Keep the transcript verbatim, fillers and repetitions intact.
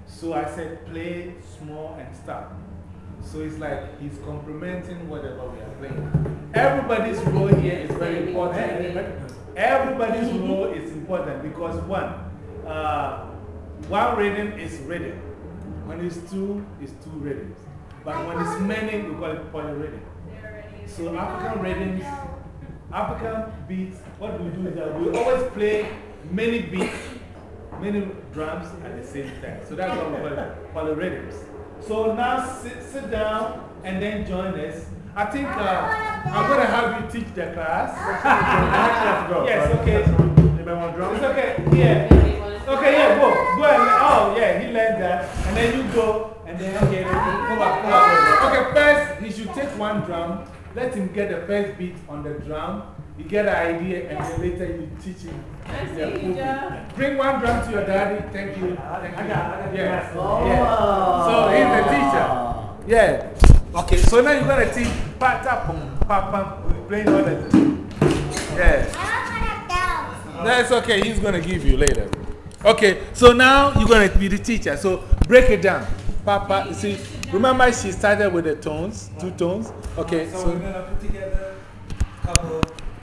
So I said, play small and stop. So it's like he's complementing whatever we are playing. Everybody's role here is very important. Everybody's role is important because one, uh, one rhythm is rhythm. When it's two, it's two rhythms. But when it's many, we call it polyrhythm. So African rhythms, African beats, what we do is that we always play many beats, many drums at the same time. So that's what we call it polyrhythms. So now sit, sit down and then join us. I think uh, I'm going to have you teach the class. Yes, okay. It's okay. Yeah. Okay, yeah, go. Go and oh, yeah, he learned that. And then you go and then, okay, come back, come back. Okay, first, he should take one drum. Let him get the first beat on the drum. You get an idea, and then later you teach him. The Bring one drum to your daddy. Thank you. Thank you. I got, I got yes. Oh. Yeah. So he's the teacher. Yeah. Okay, so now you're going to teach pa tap pa pam. Playing all that. Yeah. That's okay. He's going to give you later. Okay, so now you're going to be the teacher. So break it down. Papa, see, remember she started with the tones, two tones. Okay, so, so we're going to put together a couple